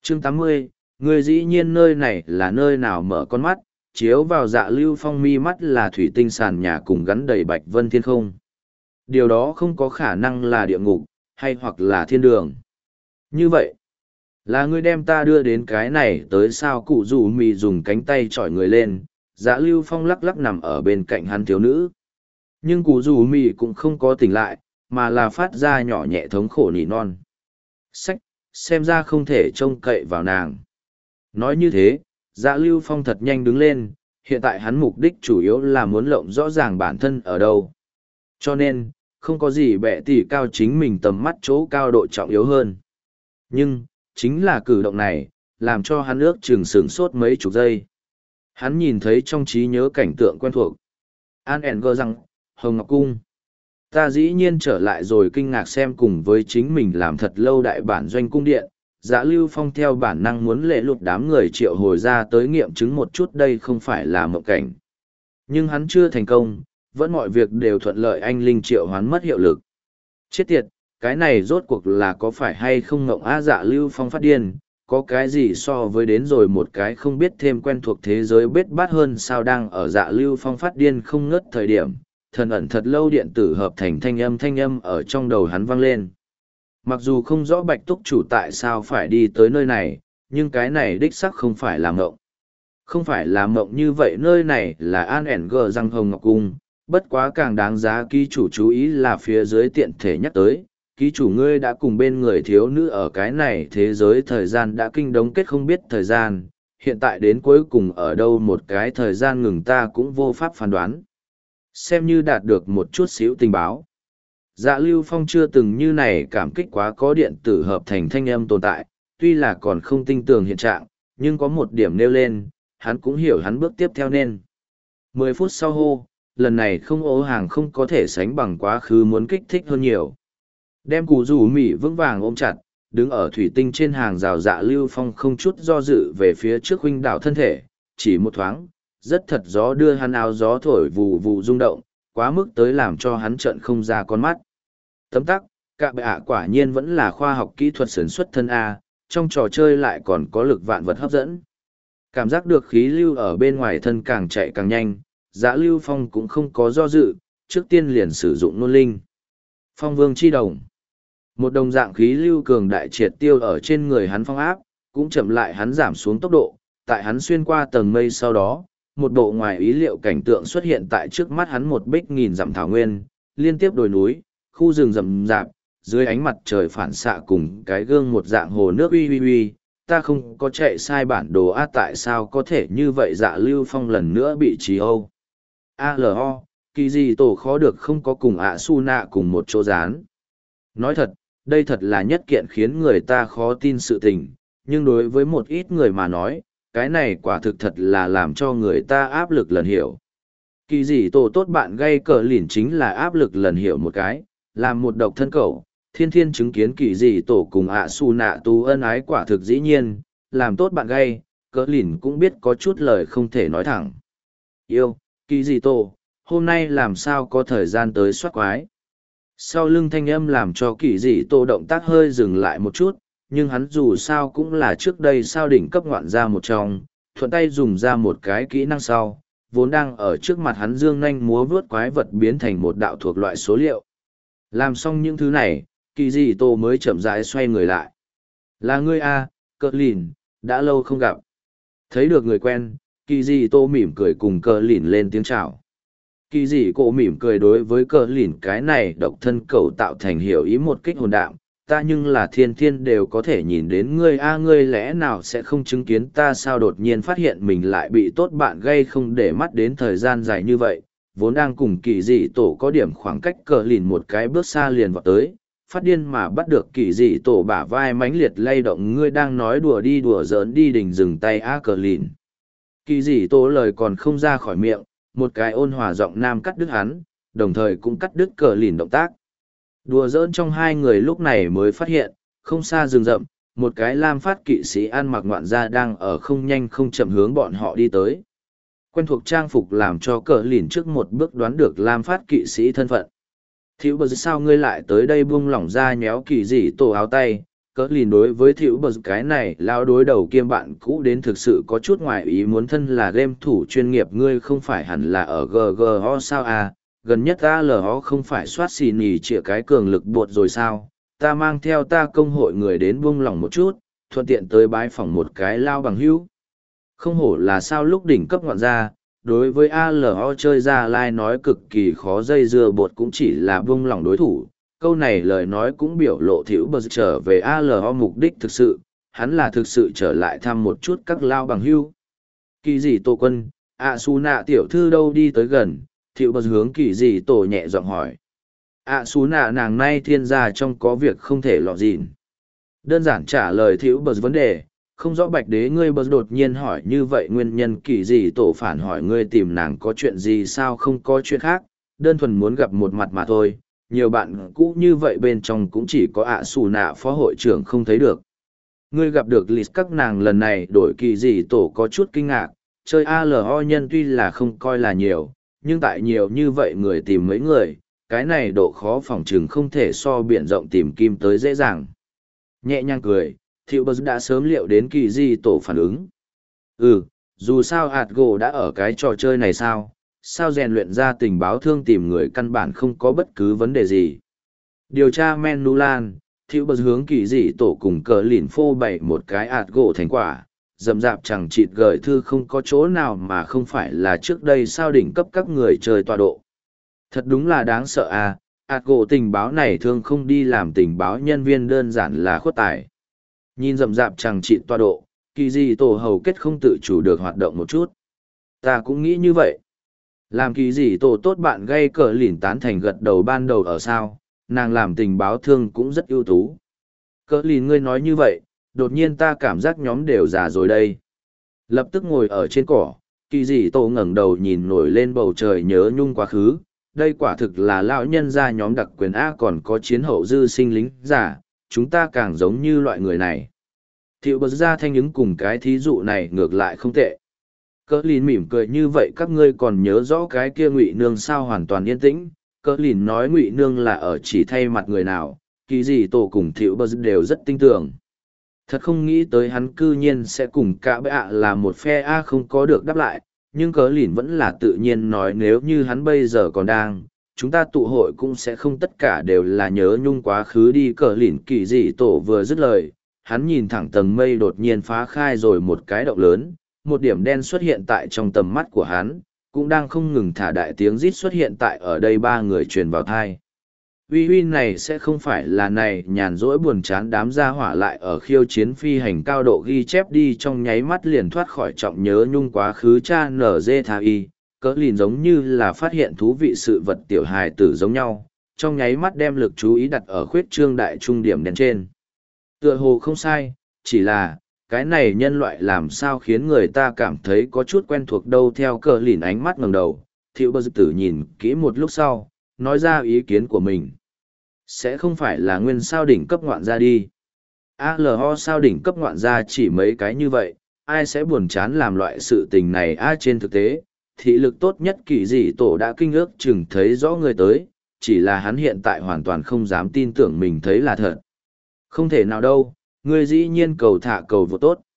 Chương 80, người dĩ nhiên nơi này là nơi nào mở con mắt, chiếu vào Dạ Lưu Phong mi mắt là thủy tinh sàn nhà cùng gắn đầy bạch vân thiên không. Điều đó không có khả năng là địa ngục, hay hoặc là thiên đường. Như vậy, là ngươi đem ta đưa đến cái này tới sao? Cụ Dù Mì dùng cánh tay chọi người lên, Dạ Lưu Phong lắc lắc nằm ở bên cạnh hắn thiếu nữ. Nhưng Cụ Dù Mì cũng không có tỉnh lại, mà là phát ra nhỏ nhẹ thống khổ nỉ non. Sách, xem ra không thể trông cậy vào nàng. Nói như thế, Dạ Lưu Phong thật nhanh đứng lên, hiện tại hắn mục đích chủ yếu là muốn lộng rõ ràng bản thân ở đâu. Cho nên, không có gì bẻ tỉ cao chính mình tầm mắt chỗ cao độ trọng yếu hơn. Nhưng, chính là cử động này, làm cho hắn ước chừng sửng sốt mấy chục giây. Hắn nhìn thấy trong trí nhớ cảnh tượng quen thuộc. An ẻn gơ rằng, Hồng Ngọc Cung. Ta dĩ nhiên trở lại rồi kinh ngạc xem cùng với chính mình làm thật lâu đại bản doanh cung điện. Dạ Lưu Phong theo bản năng muốn lệ lụt đám người triệu hồi ra tới nghiệm chứng một chút đây không phải là mộng cảnh. Nhưng hắn chưa thành công, vẫn mọi việc đều thuận lợi anh linh triệu hoán mất hiệu lực. Chết tiệt, cái này rốt cuộc là có phải hay không ngộng á? Dạ Lưu Phong phát điên, có cái gì so với đến rồi một cái không biết thêm quen thuộc thế giới bết bát hơn sao? Đang ở Dạ Lưu Phong phát điên không ngớt thời điểm, thần ẩn thật lâu điện tử hợp thành thanh âm ở trong đầu hắn vang lên. Mặc dù không rõ Bạch Túc chủ tại sao phải đi tới nơi này, nhưng cái này đích sắc không phải là mộng. Không phải là mộng như vậy, nơi này là An ẻn gờ răng Hồng Ngọc Cung, bất quá càng đáng giá ký chủ chú ý là phía dưới tiện thể nhắc tới. Ký chủ ngươi đã cùng bên người thiếu nữ ở cái này thế giới thời gian đã kinh đống kết không biết thời gian, hiện tại đến cuối cùng ở đâu một cái thời gian ngừng ta cũng vô pháp phán đoán. Xem như đạt được một chút xíu tình báo. Dạ Lưu Phong chưa từng như này cảm kích quá có điện tử hợp thành thanh âm tồn tại, tuy là còn không tin tưởng hiện trạng, nhưng có một điểm nêu lên, hắn cũng hiểu hắn bước tiếp theo nên. 10 phút sau hô, lần này không ố hàng không có thể sánh bằng quá khứ muốn kích thích hơn nhiều. Đem Cụ Dù Mì vững vàng ôm chặt, đứng ở thủy tinh trên hàng rào. Dạ Lưu Phong không chút do dự về phía trước huynh đảo thân thể, chỉ một thoáng, rất thật gió đưa hắn áo gió thổi vù vù rung động, quá mức tới làm cho hắn trợn không ra con mắt. Tấm tắc, cả bệ ạ quả nhiên vẫn là khoa học kỹ thuật sản xuất thân A, trong trò chơi lại còn có lực vạn vật hấp dẫn. Cảm giác được khí lưu ở bên ngoài thân càng chạy càng nhanh, Dạ Lưu Phong cũng không có do dự, trước tiên liền sử dụng nôn linh. Phong Vương chi đồng. Một đồng dạng khí lưu cường đại triệt tiêu ở trên người hắn phong áp, cũng chậm lại hắn giảm xuống tốc độ, tại hắn xuyên qua tầng mây sau đó, một bộ ngoài ý liệu cảnh tượng xuất hiện tại trước mắt hắn. Một bích nghìn dặm thảo nguyên, liên tiếp đồi núi, khu rừng rậm rạp, dưới ánh mặt trời phản xạ cùng cái gương một dạng hồ nước uy uy uy. Ta không có chạy sai bản đồ a, tại sao có thể như vậy? Dạ Lưu Phong lần nữa bị trí âu. ALO, kỳ gì tổ khó được không có cùng ạ su nạ cùng một chỗ dán. Nói thật, đây thật là nhất kiện khiến người ta khó tin sự tình, nhưng đối với một ít người mà nói, cái này quả thực thật là làm cho người ta áp lực lần hiểu. Kỳ gì tổ tốt bạn gây cờ lỉn chính là áp lực lần hiểu một cái, làm một độc thân cẩu, thiên thiên chứng kiến kỳ gì tổ cùng ạ su nạ tu ân ái quả thực dĩ nhiên, làm tốt bạn gây, cờ lỉn cũng biết có chút lời không thể nói thẳng. Yêu, kỳ gì tổ, hôm nay làm sao có thời gian tới soát quái. Sau lưng thanh âm làm cho kỳ dị tổ động tác hơi dừng lại một chút, nhưng hắn dù sao cũng là trước đây sao đỉnh cấp ngoạn ra một trong, thuận tay dùng ra một cái kỹ năng sau, vốn đang ở trước mặt hắn dương nhanh múa vướt quái vật biến thành một đạo thuộc loại số liệu. Làm xong những thứ này, kỳ dị tổ mới chậm rãi xoay người lại. Là ngươi a, Cờ Lìn, đã lâu không gặp. Thấy được người quen, kỳ dị tổ mỉm cười cùng Cờ Lìn lên tiếng chào. Kỳ dị cổ mỉm cười đối với Cờ Lìn cái này độc thân cầu tạo thành hiểu ý một kích hồn đạm. Ta nhưng là thiên thiên đều có thể nhìn đến ngươi a, ngươi lẽ nào sẽ không chứng kiến ta sao? Đột nhiên phát hiện mình lại bị tốt bạn gây không để mắt đến thời gian dài như vậy, vốn đang cùng kỳ dị tổ có điểm khoảng cách. Cờ Lìn một cái bước xa liền vọt tới, phát điên mà bắt được kỳ dị tổ bả vai mãnh liệt lay động. Ngươi đang nói đùa đi đùa giỡn đi, đình dừng tay a. Cờ Lìn. Kỳ dị tổ lời còn không ra khỏi miệng, một cái ôn hòa giọng nam cắt đứt hắn, đồng thời cũng cắt đứt Cờ Lìn động tác. Đùa giỡn trong hai người lúc này mới phát hiện, không xa rừng rậm, một cái lam phát kỵ sĩ ăn mặc ngoạn gia đang ở không nhanh không chậm hướng bọn họ đi tới. Quen thuộc trang phục làm cho Cờ Lìn trước một bước đoán được lam phát kỵ sĩ thân phận. Thiếu bờ sao ngươi lại tới đây? Buông lỏng ra nhéo kỳ dị tổ áo tay, Cỡ lìn đối với Thiệu Bờ cái này lao đối đầu kiêm bạn cũ đến thực sự có chút ngoài ý muốn, thân là game thủ chuyên nghiệp ngươi không phải hẳn là ở GGO sao à, gần nhất ALO không phải soát xì nì chĩa cái cường lực bột rồi sao, ta mang theo ta công hội người đến buông lỏng một chút, thuận tiện tới bái phỏng một cái lao bằng hữu. Không hổ là sao lúc đỉnh cấp ngoạn gia, đối với ALO chơi ra lai nói cực kỳ khó dây dưa bột cũng chỉ là buông lỏng đối thủ. Câu này lời nói cũng biểu lộ Thiệu Bờ trở về ALO mục đích thực sự, hắn là thực sự trở lại thăm một chút các lao bằng hữu. Kỳ dị tổ quân, Su nạ tiểu thư đâu đi tới gần, Thiệu Bờ hướng kỳ dị tổ nhẹ giọng hỏi. Su nạ nàng nay thiên gia trong có việc không thể lọt gìn. Đơn giản trả lời Thiệu Bờ vấn đề, không rõ bạch đế ngươi Bờ đột nhiên hỏi như vậy nguyên nhân kỳ dị tổ phản hỏi ngươi tìm nàng có chuyện gì sao không có chuyện khác, đơn thuần muốn gặp một mặt mà thôi. Nhiều bạn cũ như vậy bên trong cũng chỉ có Su nạ phó hội trưởng không thấy được. Ngươi gặp được list các nàng lần này đổi kỳ dị tổ có chút kinh ngạc, chơi ALO nhân tuy là không coi là nhiều, nhưng tại nhiều như vậy người tìm mấy người, cái này độ khó phỏng chừng không thể so biển rộng tìm kim tới dễ dàng. Nhẹ nhàng cười, Thiệu Bờ đã sớm liệu đến kỳ dị tổ phản ứng. Dù sao Adgo đã ở cái trò chơi này sao rèn luyện ra tình báo thương tìm người căn bản không có bất cứ vấn đề gì. Điều tra Menulan, Thiệu Bờ hướng kỳ dị tổ cùng cờ lìn phô bày một cái Adgo thành quả, dầm dạp chẳng chịt gửi thư không có chỗ nào mà không phải là trước đây sao đỉnh cấp các người chơi tọa độ. Thật đúng là đáng sợ à, Adgo tình báo này thường không đi làm tình báo nhân viên đơn giản là khuất tài. Nhìn dầm dạp chẳng chịt tọa độ, kỳ dị tổ hầu kết không tự chủ được hoạt động một chút. Ta cũng nghĩ như vậy. Làm kỳ dị tổ tốt bạn gây cờ lìn tán thành gật đầu ban đầu ở sao, nàng làm tình báo thương cũng rất ưu tú. Cờ lìn ngươi nói như vậy, đột nhiên ta cảm giác nhóm đều già rồi đây. Lập tức ngồi ở trên cỏ, kỳ dị tổ ngẩng đầu nhìn nổi lên bầu trời nhớ nhung quá khứ. Đây quả thực là lão nhân gia nhóm đặc quyền A, còn có chiến hậu dư sinh lính giả, chúng ta càng giống như loại người này. Thiệu Bờ ra thanh ứng cùng cái thí dụ này ngược lại không tệ. Cỡ lìn mỉm cười như vậy các ngươi còn nhớ rõ cái kia Ngụy Nương sao hoàn toàn yên tĩnh. Cỡ lìn nói Ngụy Nương là ở chỉ thay mặt người nào, kỳ dị tổ cùng Thiệu Bờ đều rất tin tưởng. Thật không nghĩ tới hắn cư nhiên sẽ cùng cả bệ ạ là một phe A không có được đáp lại, nhưng cỡ lìn vẫn là tự nhiên nói nếu như hắn bây giờ còn đang, chúng ta tụ hội cũng sẽ không tất cả đều là nhớ nhung quá khứ đi. Cỡ lìn kỳ dị tổ vừa dứt lời, hắn nhìn thẳng tầng mây đột nhiên phá khai rồi một cái động lớn, một điểm đen xuất hiện tại trong tầm mắt của hắn, cũng đang không ngừng thả đại tiếng rít xuất hiện tại ở đây ba người truyền vào thai. Uy uy này sẽ không phải là này nhàn rỗi buồn chán đám gia hỏa lại ở khiêu chiến phi hành cao độ ghi chép đi trong nháy mắt liền thoát khỏi trọng nhớ nhung quá khứ cha nở dê tha y, cỡ lìn giống như là phát hiện thú vị sự vật tiểu hài tử giống nhau, trong nháy mắt đem lực chú ý đặt ở khuyết trương đại trung điểm đen trên. Tựa hồ không sai, chỉ là, cái này nhân loại làm sao khiến người ta cảm thấy có chút quen thuộc đâu. Theo cờ lìn ánh mắt ngẩng đầu, Thiệu Bờ tử nhìn kỹ một lúc sau, nói ra ý kiến của mình. Sẽ không phải là nguyên sao đỉnh cấp ngoạn gia đi. ALO sao đỉnh cấp ngoạn gia chỉ mấy cái như vậy, ai sẽ buồn chán làm loại sự tình này trên thực tế, thị lực tốt nhất kỳ dị tổ đã kinh ước chừng thấy rõ người tới, chỉ là hắn hiện tại hoàn toàn không dám tin tưởng mình thấy là thật. Không thể nào đâu, ngươi dĩ nhiên cầu thả cầu vô tốt.